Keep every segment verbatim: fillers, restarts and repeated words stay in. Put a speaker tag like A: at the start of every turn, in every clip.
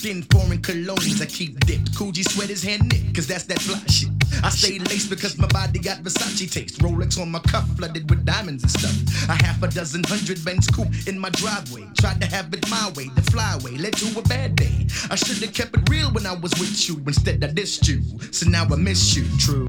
A: skin pouring colognes. I keep dipped. Coogee sweaters hand knit, cause that's that fly shit. I stay laced because my body got Versace taste. Rolex on my cuff, flooded with diamonds and stuff. A half a dozen hundred Benz coupe in my driveway. Tried to have it my way, the flyway led to a bad day. I should've kept it real when I was with you. Instead I dissed you, so now I miss you. True.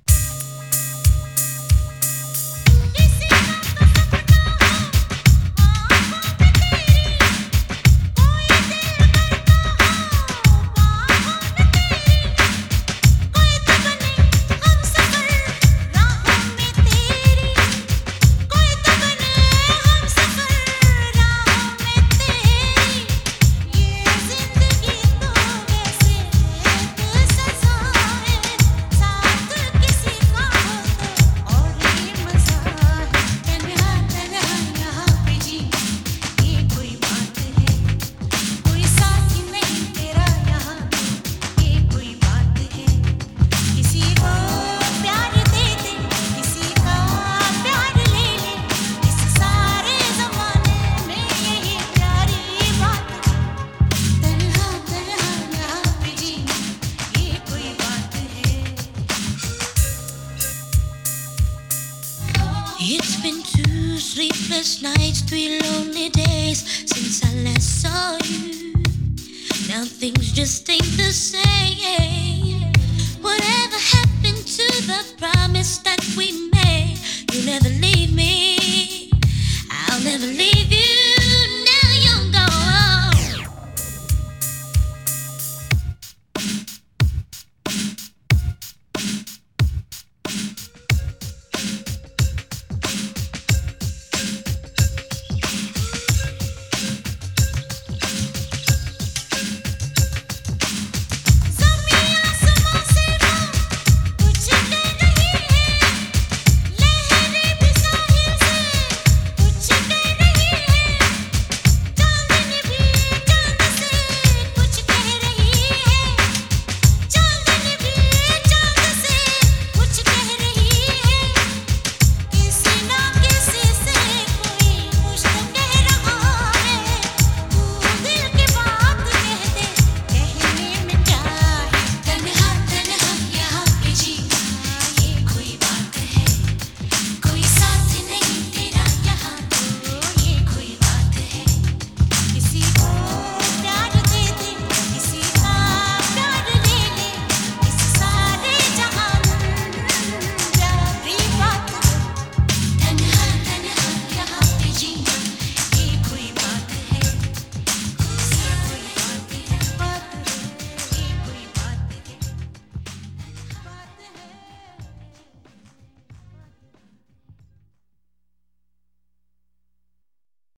B: It's been two sleepless nights, three lonely days since I last saw you. Now things just ain't the same. Whatever happened to the promise that we made? You never leave me.